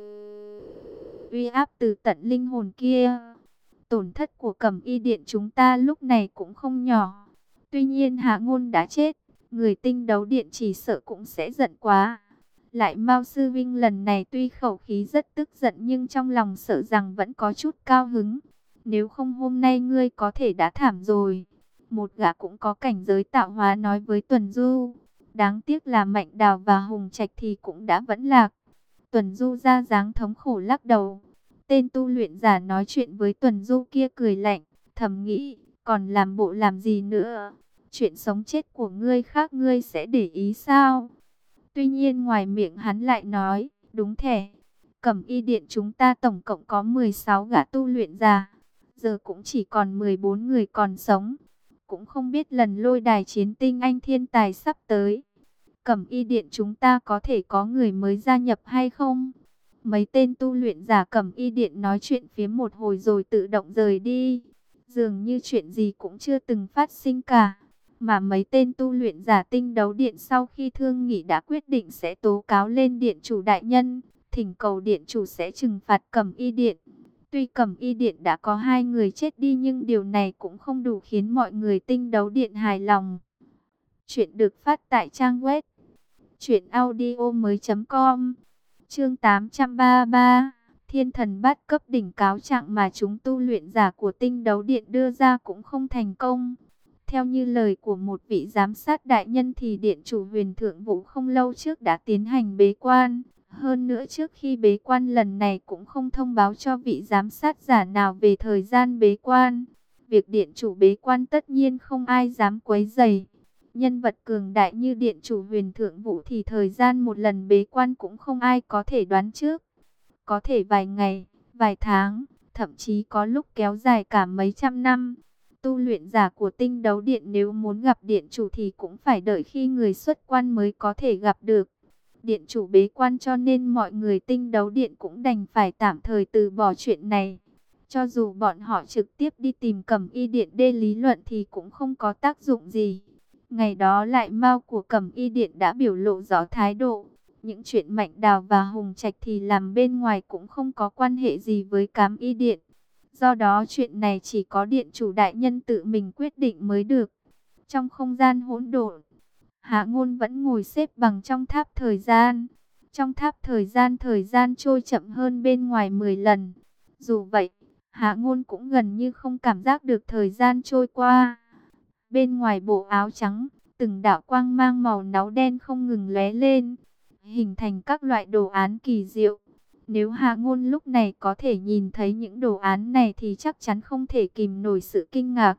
uy áp từ tận linh hồn kia. Tổn thất của Cẩm Y Điện chúng ta lúc này cũng không nhỏ. Tuy nhiên Hạ Ngôn đã chết, người Tinh Đấu Điện chỉ sợ cũng sẽ giận quá. Lại Mao sư vinh lần này tuy khẩu khí rất tức giận nhưng trong lòng sợ rằng vẫn có chút cao hứng. Nếu không hôm nay ngươi có thể đã thảm rồi. Một gã cũng có cảnh giới tạo hóa nói với Tuần Du. Đáng tiếc là Mạnh Đào và Hùng Trạch thì cũng đã vẫn lạc. Tuần Du ra dáng thống khổ lắc đầu. Tên tu luyện giả nói chuyện với Tuần Du kia cười lạnh, thầm nghĩ, còn làm bộ làm gì nữa? Chuyện sống chết của ngươi khác ngươi sẽ để ý sao? Tuy nhiên ngoài miệng hắn lại nói, đúng thẻ, Cẩm Y Điện chúng ta tổng cộng có 16 gã tu luyện giả, giờ cũng chỉ còn 14 người còn sống. Cũng không biết lần lôi đài chiến tinh anh thiên tài sắp tới, Cẩm Y Điện chúng ta có thể có người mới gia nhập hay không? Mấy tên tu luyện giả Cẩm Y Điện nói chuyện phía một hồi rồi tự động rời đi. Dường như chuyện gì cũng chưa từng phát sinh cả. Mà mấy tên tu luyện giả Tinh Đấu Điện sau khi thương nghị đã quyết định sẽ tố cáo lên Điện chủ đại nhân, thỉnh cầu Điện chủ sẽ trừng phạt Cẩm Y Điện. Tuy Cẩm Y Điện đã có 2 người chết đi nhưng điều này cũng không đủ khiến mọi người Tinh Đấu Điện hài lòng. Chuyện được phát tại trang web truyệnaudiomoi.com. Chương 833, Thiên Thần Bát Cấp đỉnh cáo trạng mà chúng tu luyện giả của Tinh Đấu Điện đưa ra cũng không thành công. Theo như lời của một vị giám sát đại nhân thì Điện chủ Huyền Thượng Vũ không lâu trước đã tiến hành bế quan. Hơn nữa trước khi bế quan lần này cũng không thông báo cho vị giám sát giả nào về thời gian bế quan. Việc Điện chủ bế quan tất nhiên không ai dám quấy rầy. Nhân vật cường đại như Điện chủ Huyền Thượng Vũ thì thời gian một lần bế quan cũng không ai có thể đoán trước. Có thể vài ngày, vài tháng, thậm chí có lúc kéo dài cả mấy trăm năm. Tu luyện giả của Tinh Đấu Điện nếu muốn gặp Điện chủ thì cũng phải đợi khi người xuất quan mới có thể gặp được. Điện chủ bế quan cho nên mọi người Tinh Đấu Điện cũng đành phải tạm thời từ bỏ chuyện này. Cho dù bọn họ trực tiếp đi tìm Cẩm Y Điện để lý luận thì cũng không có tác dụng gì. Ngày đó Lại Mao của Cẩm Y Điện đã biểu lộ rõ thái độ. Những chuyện Mạnh Đào và Hùng Trạch thì làm bên ngoài cũng không có quan hệ gì với Cẩm Y Điện. Do đó chuyện này chỉ có Điện chủ đại nhân tự mình quyết định mới được. Trong không gian hỗn độn, Hạ Ngôn vẫn ngồi xếp bằng trong tháp thời gian. Trong tháp thời gian trôi chậm hơn bên ngoài 10 lần. Dù vậy, Hạ Ngôn cũng gần như không cảm giác được thời gian trôi qua. Bên ngoài bộ áo trắng, từng đạo quang mang màu náu đen không ngừng lóe lên, hình thành các loại đồ án kỳ diệu. Nếu Hạ Ngôn lúc này có thể nhìn thấy những đồ án này thì chắc chắn không thể kìm nổi sự kinh ngạc.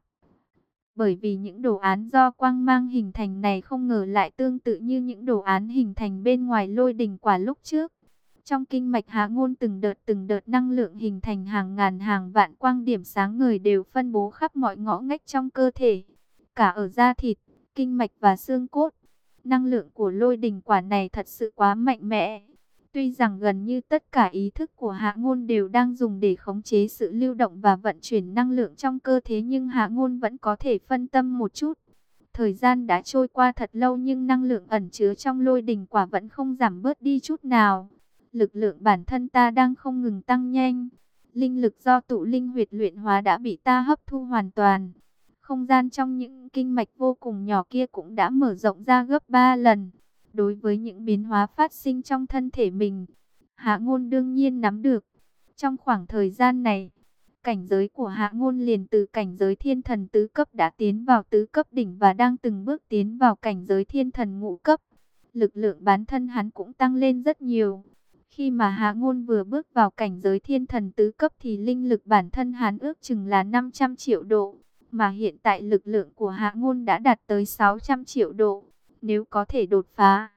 Bởi vì những đồ án do quang mang hình thành này không ngờ lại tương tự như những đồ án hình thành bên ngoài lôi đỉnh quả lúc trước. Trong kinh mạch Hạ Ngôn từng đợt năng lượng hình thành hàng ngàn hàng vạn quang điểm sáng ngời đều phân bố khắp mọi ngõ ngách trong cơ thể. Cả ở da thịt, kinh mạch và xương cốt. Năng lượng của lôi đỉnh quả này thật sự quá mạnh mẽ. Tuy rằng gần như tất cả ý thức của Hạ Ngôn đều đang dùng để khống chế sự lưu động và vận chuyển năng lượng trong cơ thể nhưng Hạ Ngôn vẫn có thể phân tâm một chút. Thời gian đã trôi qua thật lâu nhưng năng lượng ẩn chứa trong lôi đỉnh quả vẫn không giảm bớt đi chút nào. Lực lượng bản thân ta đang không ngừng tăng nhanh. Linh lực do tụ linh huyệt luyện hóa đã bị ta hấp thu hoàn toàn. Không gian trong những kinh mạch vô cùng nhỏ kia cũng đã mở rộng ra gấp 3 lần. Đối với những biến hóa phát sinh trong thân thể mình, Hạ Ngôn đương nhiên nắm được. Trong khoảng thời gian này, cảnh giới của Hạ Ngôn liền từ cảnh giới thiên thần tứ cấp đã tiến vào tứ cấp đỉnh và đang từng bước tiến vào cảnh giới thiên thần ngũ cấp. Lực lượng bản thân hắn cũng tăng lên rất nhiều. Khi mà Hạ Ngôn vừa bước vào cảnh giới thiên thần tứ cấp thì linh lực bản thân hắn ước chừng là 500 triệu độ. Mà hiện tại lực lượng của Hạ Ngôn đã đạt tới 600 triệu độ. Nếu có thể đột phá,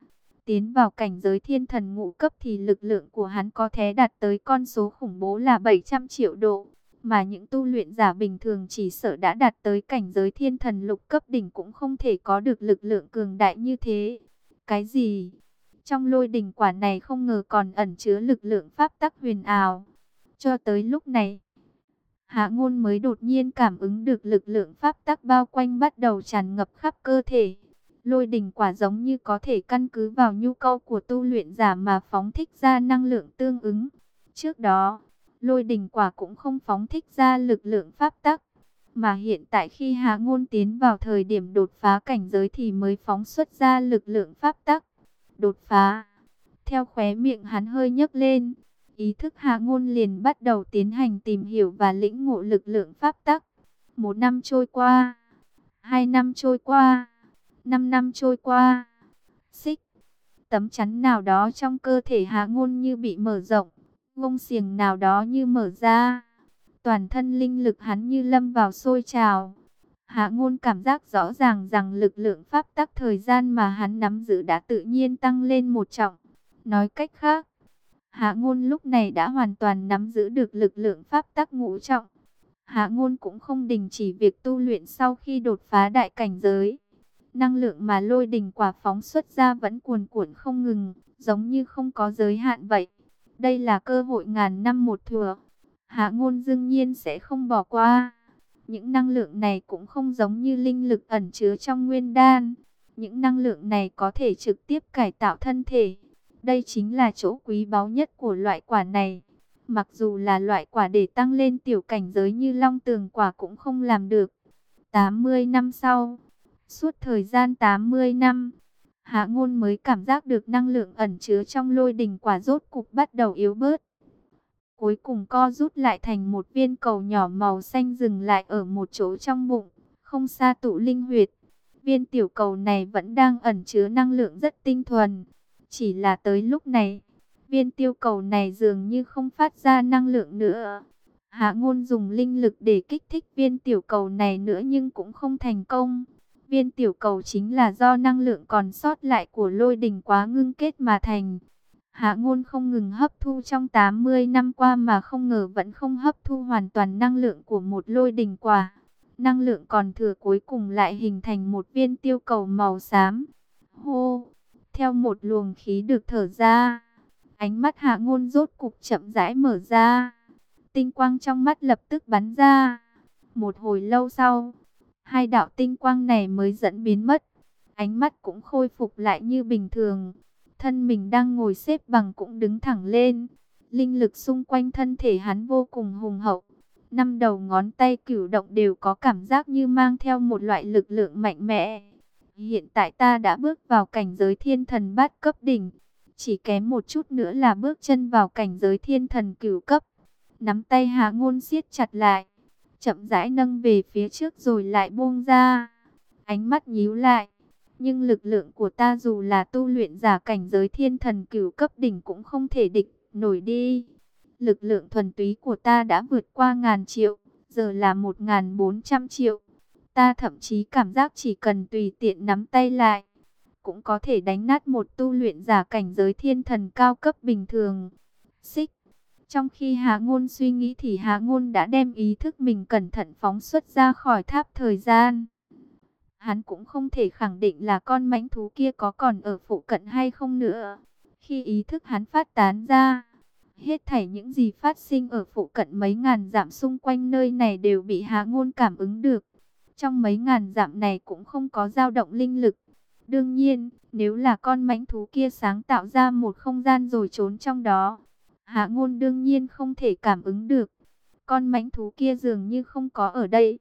Tiến vào cảnh giới thiên thần ngũ cấp thì lực lượng của hắn có thể đạt tới con số khủng bố là 700 triệu độ. Mà những tu luyện giả bình thường chỉ sợ đã đạt tới cảnh giới thiên thần lục cấp đỉnh cũng không thể có được lực lượng cường đại như thế. Cái gì? Trong lôi đỉnh quả này không ngờ còn ẩn chứa lực lượng pháp tắc huyền ảo. Cho tới lúc này, Hạ Ngôn mới đột nhiên cảm ứng được lực lượng pháp tắc bao quanh bắt đầu tràn ngập khắp cơ thể. Lôi đỉnh quả giống như có thể căn cứ vào nhu cầu của tu luyện giả mà phóng thích ra năng lượng tương ứng. Trước đó, lôi đỉnh quả cũng không phóng thích ra lực lượng pháp tắc, mà hiện tại khi Hạ Ngôn tiến vào thời điểm đột phá cảnh giới thì mới phóng xuất ra lực lượng pháp tắc. Đột phá. Theo khóe miệng hắn hơi nhấc lên, ý thức Hạ Ngôn liền bắt đầu tiến hành tìm hiểu và lĩnh ngộ lực lượng pháp tắc. 1 năm trôi qua, 2 năm trôi qua, 5 năm trôi qua. Xích, tấm chắn nào đó trong cơ thể Hạ Ngôn như bị mở rộng, gông xiềng nào đó như mở ra. Toàn thân linh lực hắn như lâm vào sôi trào. Hạ Ngôn cảm giác rõ ràng rằng lực lượng pháp tắc thời gian mà hắn nắm giữ đã tự nhiên tăng lên một trọng. Nói cách khác, Hạ Ngôn lúc này đã hoàn toàn nắm giữ được lực lượng pháp tắc ngũ trọng. Hạ Ngôn cũng không đình chỉ việc tu luyện sau khi đột phá đại cảnh giới. Năng lượng mà lôi đỉnh quả phóng xuất ra vẫn cuồn cuộn không ngừng, giống như không có giới hạn vậy. Đây là cơ hội ngàn năm một thủa. Hạ Ngôn đương nhiên sẽ không bỏ qua. Những năng lượng này cũng không giống như linh lực ẩn chứa trong nguyên đan. Những năng lượng này có thể trực tiếp cải tạo thân thể. Đây chính là chỗ quý báu nhất của loại quả này. Mặc dù là loại quả để tăng lên tiểu cảnh giới như long tường quả cũng không làm được. 80 năm sau, suốt thời gian 80 năm, Hạ Ngôn mới cảm giác được năng lượng ẩn chứa trong lôi đỉnh quả rốt cục bắt đầu yếu bớt. Cuối cùng co rút lại thành một viên cầu nhỏ màu xanh dừng lại ở một chỗ trong bụng, không xa tụ linh huyệt. Viên tiểu cầu này vẫn đang ẩn chứa năng lượng rất tinh thuần. Chỉ là tới lúc này, viên tiêu cầu này dường như không phát ra năng lượng nữa. Hạ Ngôn dùng linh lực để kích thích viên tiểu cầu này nữa nhưng cũng không thành công. Viên tiểu cầu chính là do năng lượng còn sót lại của lôi đỉnh quá ngưng kết mà thành. Hạ Ngôn không ngừng hấp thu trong 80 năm qua mà không ngờ vẫn không hấp thu hoàn toàn năng lượng của một lôi đỉnh quả. Năng lượng còn thừa cuối cùng lại hình thành một viên tiêu cầu màu xám. Hô! Theo một luồng khí được thở ra, ánh mắt Hạ Ngôn rốt cục chậm rãi mở ra. Tinh quang trong mắt lập tức bắn ra. Một hồi lâu sau, hai đạo tinh quang này mới dẫn biến mất. Ánh mắt cũng khôi phục lại như bình thường. Thân mình đang ngồi xếp bằng cũng đứng thẳng lên. Linh lực xung quanh thân thể hắn vô cùng hùng hậu. 5 đầu ngón tay cử động đều có cảm giác như mang theo một loại lực lượng mạnh mẽ. Hiện tại ta đã bước vào cảnh giới thiên thần bát cấp đỉnh. Chỉ kém một chút nữa là bước chân vào cảnh giới thiên thần cửu cấp. Nắm tay Hạ Ngôn siết chặt lại, chậm rãi nâng về phía trước rồi lại buông ra. Ánh mắt nhíu lại. Nhưng lực lượng của ta dù là tu luyện giả cảnh giới thiên thần cửu cấp đỉnh cũng không thể địch nổi đi. Lực lượng thuần túy của ta đã vượt qua ngàn triệu, giờ là 1400 triệu. Ta thậm chí cảm giác chỉ cần tùy tiện nắm tay lại, cũng có thể đánh nát một tu luyện giả cảnh giới thiên thần cao cấp bình thường. Xích. Trong khi Hạ Ngôn suy nghĩ thì Hạ Ngôn đã đem ý thức mình cẩn thận phóng xuất ra khỏi tháp thời gian. Hắn cũng không thể khẳng định là con mãnh thú kia có còn ở phụ cận hay không nữa. Khi ý thức hắn phát tán ra, hết thảy những gì phát sinh ở phụ cận mấy ngàn dặm xung quanh nơi này đều bị Hạ Ngôn cảm ứng được. Trong mấy ngàn dặm này cũng không có dao động linh lực. Đương nhiên, nếu là con mãnh thú kia sáng tạo ra một không gian rồi trốn trong đó, Hạ Ngôn đương nhiên không thể cảm ứng được. Con mãnh thú kia dường như không có ở đây.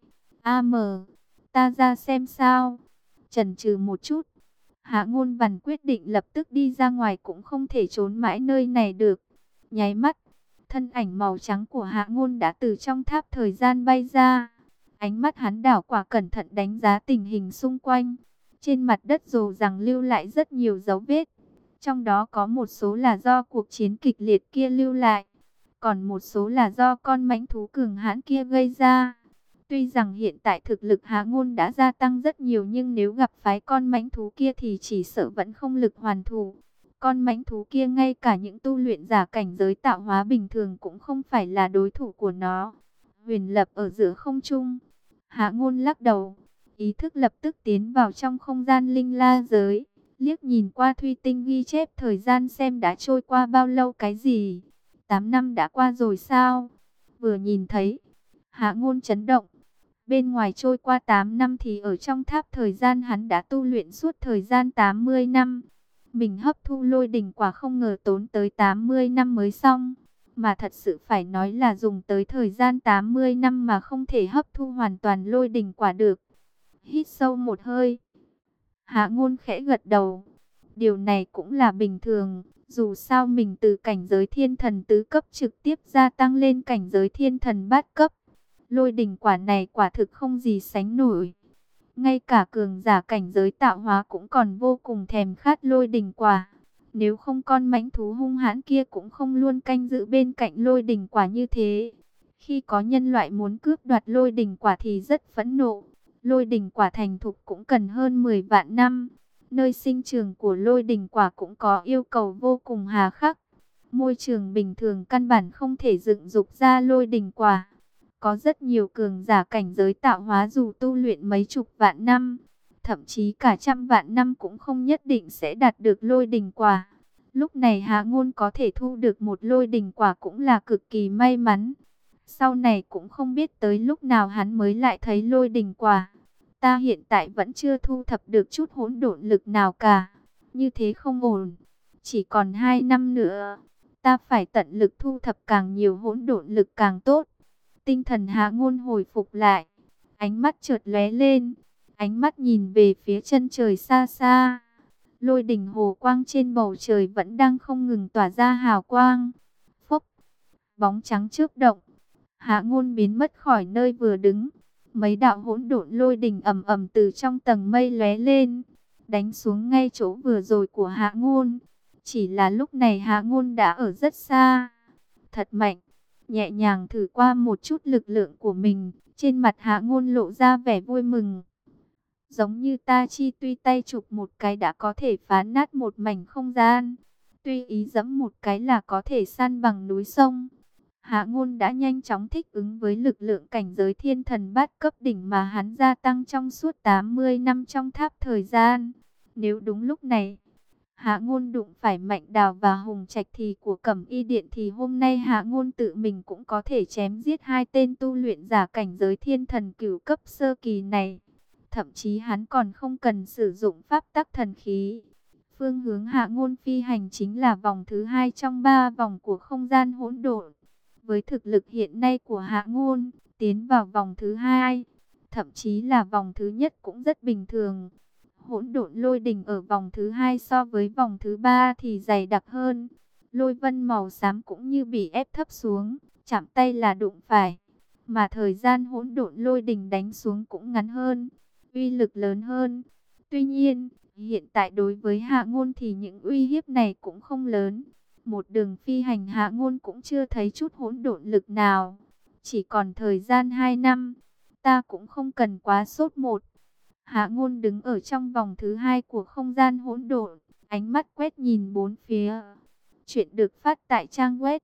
Ta ra xem sao. Chần chừ một chút, Hạ Ngôn Văn quyết định lập tức đi ra ngoài, cũng không thể trốn mãi nơi này được. Nháy mắt, thân ảnh màu trắng của Hạ Ngôn đã từ trong tháp thời gian bay ra. Ánh mắt hắn đảo quả cẩn thận đánh giá tình hình xung quanh. Trên mặt đất rồ rằng lưu lại rất nhiều dấu vết. Trong đó có một số là do cuộc chiến kịch liệt kia lưu lại, còn một số là do con mãnh thú cường hãn kia gây ra. Tuy rằng hiện tại thực lực Hạ Ngôn đã gia tăng rất nhiều, nhưng nếu gặp phái con mãnh thú kia thì chỉ sợ vẫn không lực hoàn thủ. Con mãnh thú kia ngay cả những tu luyện giả cảnh giới tạo hóa bình thường cũng không phải là đối thủ của nó. Huyền lập ở giữa không trung. Hạ Ngôn lắc đầu, ý thức lập tức tiến vào trong không gian linh la giới, liếc nhìn qua thủy tinh ghi chép thời gian xem đã trôi qua bao lâu cái gì. 8 năm đã qua rồi sao? Vừa nhìn thấy, Hạ Ngôn chấn động. Bên ngoài trôi qua 8 năm thì ở trong tháp thời gian hắn đã tu luyện suốt thời gian 80 năm. Mình hấp thu lôi đỉnh quả không ngờ tốn tới 80 năm mới xong. Mà thật sự phải nói là dùng tới thời gian 80 năm mà không thể hấp thu hoàn toàn lôi đỉnh quả được. Hít sâu một hơi. Hạ Ngôn khẽ gật đầu. Điều này cũng là bình thường. Dù sao mình từ cảnh giới thiên thần tứ cấp trực tiếp gia tăng lên cảnh giới thiên thần bát cấp. Lôi đỉnh quả này quả thực không gì sánh nổi. Ngay cả cường giả cảnh giới tạo hóa cũng còn vô cùng thèm khát lôi đỉnh quả. Nếu không con mãnh thú hung hãn kia cũng không luôn canh giữ bên cạnh lôi đỉnh quả như thế. Khi có nhân loại muốn cướp đoạt lôi đỉnh quả thì rất phẫn nộ. Lôi đỉnh quả thành thục cũng cần hơn 10 vạn năm. Nơi sinh trưởng của lôi đỉnh quả cũng có yêu cầu vô cùng hà khắc. Môi trường bình thường căn bản không thể dựng dục ra lôi đỉnh quả. Có rất nhiều cường giả cảnh giới tạo hóa dù tu luyện mấy chục vạn năm, thậm chí cả trăm vạn năm cũng không nhất định sẽ đạt được lôi đỉnh quả. Lúc này Hạ Ngôn có thể thu được một lôi đỉnh quả cũng là cực kỳ may mắn. Sau này cũng không biết tới lúc nào hắn mới lại thấy lôi đỉnh quả. Ta hiện tại vẫn chưa thu thập được chút hỗn độn lực nào cả. Như thế không ổn. Chỉ còn 2 năm nữa, ta phải tận lực thu thập càng nhiều hỗn độn lực càng tốt. Tinh thần Hạ Ngôn hồi phục lại, ánh mắt chợt lóe lên, ánh mắt nhìn về phía chân trời xa xa. Lôi đỉnh hồ quang trên bầu trời vẫn đang không ngừng tỏa ra hào quang. Phốc, bóng trắng chớp động, Hạ Ngôn biến mất khỏi nơi vừa đứng. Mấy đạo hỗn độn lôi đỉnh ầm ầm từ trong tầng mây lóe lên, đánh xuống ngay chỗ vừa rồi của Hạ Ngôn. Chỉ là lúc này Hạ Ngôn đã ở rất xa. Thật mạnh. Nhẹ nhàng thử qua một chút lực lượng của mình, trên mặt Hạ Ngôn lộ ra vẻ vui mừng. Giống như ta chi tuy tay chụp một cái đã có thể phá nát một mảnh không gian, tuy ý giẫm một cái là có thể san bằng núi sông. Hạ Ngôn đã nhanh chóng thích ứng với lực lượng cảnh giới thiên thần bát cấp đỉnh mà hắn gia tăng trong suốt 80 năm trong tháp thời gian. Nếu đúng lúc này Hạ Ngôn đụng phải Mạnh Đào và Hùng Trạch thì của Cẩm Y Điện thì hôm nay Hạ Ngôn tự mình cũng có thể chém giết 2 tên tu luyện giả cảnh giới thiên thần cửu cấp sơ kỳ này. Thậm chí hắn còn không cần sử dụng pháp tắc thần khí. Phương hướng Hạ Ngôn phi hành chính là vòng thứ 2 trong 3 vòng của không gian hỗn độn. Với thực lực hiện nay của Hạ Ngôn, tiến vào vòng thứ 2, thậm chí là vòng thứ nhất cũng rất bình thường. Hỗn độn lôi đỉnh ở vòng thứ 2 so với vòng thứ 3 thì dày đặc hơn. Lôi vân màu xám cũng như bị ép thấp xuống, chạm tay là đụng phải. Mà thời gian hỗn độn lôi đỉnh đánh xuống cũng ngắn hơn, uy lực lớn hơn. Tuy nhiên, hiện tại đối với Hạ Ngôn thì những uy hiếp này cũng không lớn. Một đường phi hành Hạ Ngôn cũng chưa thấy chút hỗn độn lực nào. Chỉ còn thời gian 2 năm, ta cũng không cần quá sốt một. Hạ Ngôn đứng ở trong vòng thứ 2 của không gian hỗn độn, ánh mắt quét nhìn bốn phía. Chuyện được phát tại trang web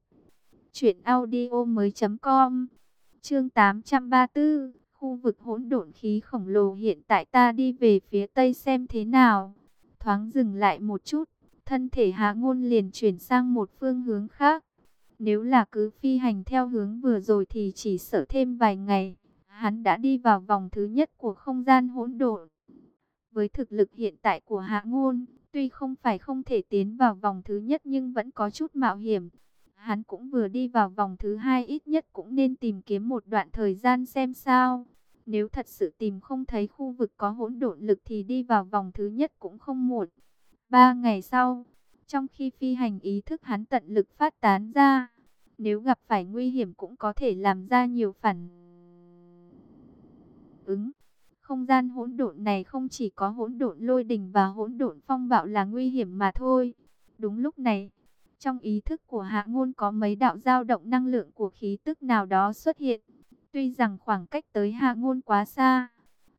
truyệnaudiomoi.com. Chương 834, khu vực hỗn độn khí khổng lồ hiện tại ta đi về phía tây xem thế nào. Thoáng dừng lại một chút, thân thể Hạ Ngôn liền chuyển sang một phương hướng khác. Nếu là cứ phi hành theo hướng vừa rồi thì chỉ sợ thêm vài ngày, hắn đã đi vào vòng thứ nhất của không gian hỗn độn. Với thực lực hiện tại của Hạ Ngôn, tuy không phải không thể tiến vào vòng thứ nhất nhưng vẫn có chút mạo hiểm. Hắn cũng vừa đi vào vòng thứ 2, ít nhất cũng nên tìm kiếm một đoạn thời gian xem sao. Nếu thật sự tìm không thấy khu vực có hỗn độn lực thì đi vào vòng thứ nhất cũng không muộn. 3 ngày sau, trong khi phi hành ý thức hắn tận lực phát tán ra. Nếu gặp phải nguy hiểm cũng có thể làm ra nhiều phản ứng. Không gian hỗn độn này không chỉ có hỗn độn lôi đình và hỗn độn phong bạo là nguy hiểm mà thôi. Đúng lúc này, trong ý thức của Hạ Ngôn có mấy đạo dao động năng lượng của khí tức nào đó xuất hiện. Tuy rằng khoảng cách tới Hạ Ngôn quá xa,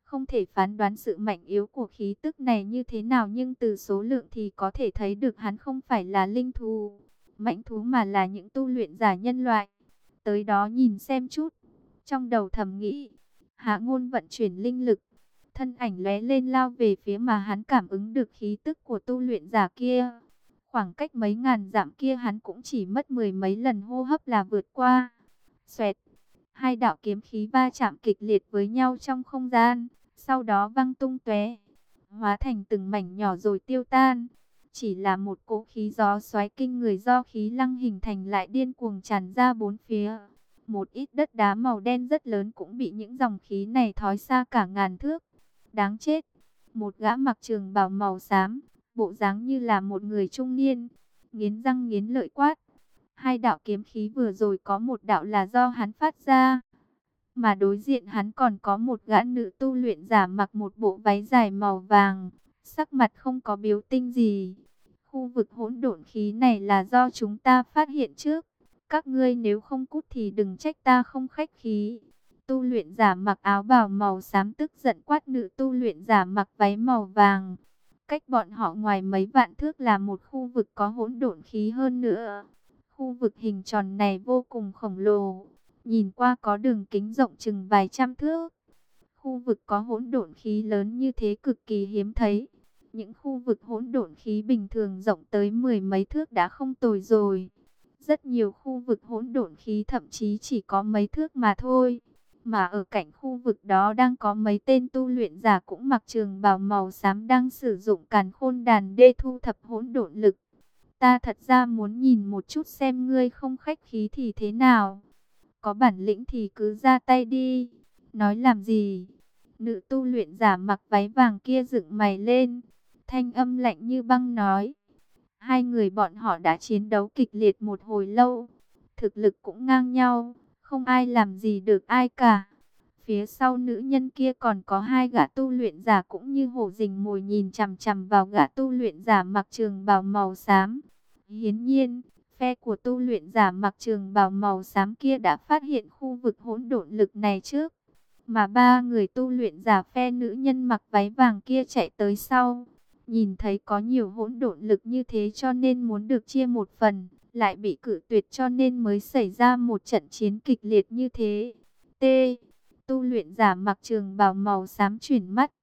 Không thể phán đoán sự mạnh yếu của khí tức này như thế nào, nhưng từ số lượng thì có thể thấy được hắn không phải là linh thú, mãnh thú, mà là những tu luyện giả nhân loại. Tới đó nhìn xem chút. Trong đầu thầm nghĩ, Hạ Ngôn vận chuyển linh lực, thân ảnh lóe lên lao về phía mà hắn cảm ứng được khí tức của tu luyện giả kia. Khoảng cách mấy ngàn dặm kia hắn cũng chỉ mất mười mấy lần hô hấp là vượt qua. Xoẹt, hai đạo kiếm khí va chạm kịch liệt với nhau trong không gian, sau đó văng tung tóe, hóa thành từng mảnh nhỏ rồi tiêu tan. Chỉ là một cỗ khí gió xoáy kinh người do khí lăng hình thành lại điên cuồng tràn ra bốn phía. Một ít đất đá màu đen rất lớn cũng bị những dòng khí này thói xa cả ngàn thước. Đáng chết! Một gã mặc trường bào màu xám, bộ dáng như là một người trung niên, nghiến răng nghiến lợi quát. Hai đạo kiếm khí vừa rồi có một đạo là do hắn phát ra, mà đối diện hắn còn có một gã nữ tu luyện giả mặc một bộ váy dài màu vàng, sắc mặt không có biểu tình gì. Khu vực hỗn độn khí này là do chúng ta phát hiện trước. Các ngươi nếu không cút thì đừng trách ta không khách khí. Tu luyện giả mặc áo bào màu xám tức giận quát nữ tu luyện giả mặc váy màu vàng. Cách bọn họ ngoài mấy vạn thước là một khu vực có hỗn độn khí hơn nữa. Khu vực hình tròn này vô cùng khổng lồ, nhìn qua có đường kính rộng chừng vài trăm thước. Khu vực có hỗn độn khí lớn như thế cực kỳ hiếm thấy. Những khu vực hỗn độn khí bình thường rộng tới mười mấy thước đã không tồi rồi. Rất nhiều khu vực hỗn độn khí thậm chí chỉ có mấy thước mà thôi. Mà ở cạnh khu vực đó đang có mấy tên tu luyện giả cũng mặc trường bào màu xám đang sử dụng càn khôn đàn đê thu thập hỗn độn lực. Ta thật ra muốn nhìn một chút xem ngươi không khách khí thì thế nào. Có bản lĩnh thì cứ ra tay đi. Nói làm gì? Nữ tu luyện giả mặc váy vàng kia dựng mày lên, thanh âm lạnh như băng nói. Hai người bọn họ đã chiến đấu kịch liệt một hồi lâu, thực lực cũng ngang nhau, không ai làm gì được ai cả. Phía sau nữ nhân kia còn có hai gã tu luyện giả cũng như hổ rình mồi nhìn chằm chằm vào gã tu luyện giả mặc trường bào màu xám. Hiển nhiên, phe của tu luyện giả mặc trường bào màu xám kia đã phát hiện khu vực hỗn độn lực này trước, mà ba người tu luyện giả phe nữ nhân mặc váy vàng kia chạy tới sau. Nhìn thấy có nhiều hỗn độn lực như thế cho nên muốn được chia một phần, lại bị cự tuyệt cho nên mới xảy ra một trận chiến kịch liệt như thế. T. Tu luyện giả mặc trường bào màu xám chuyển mắt,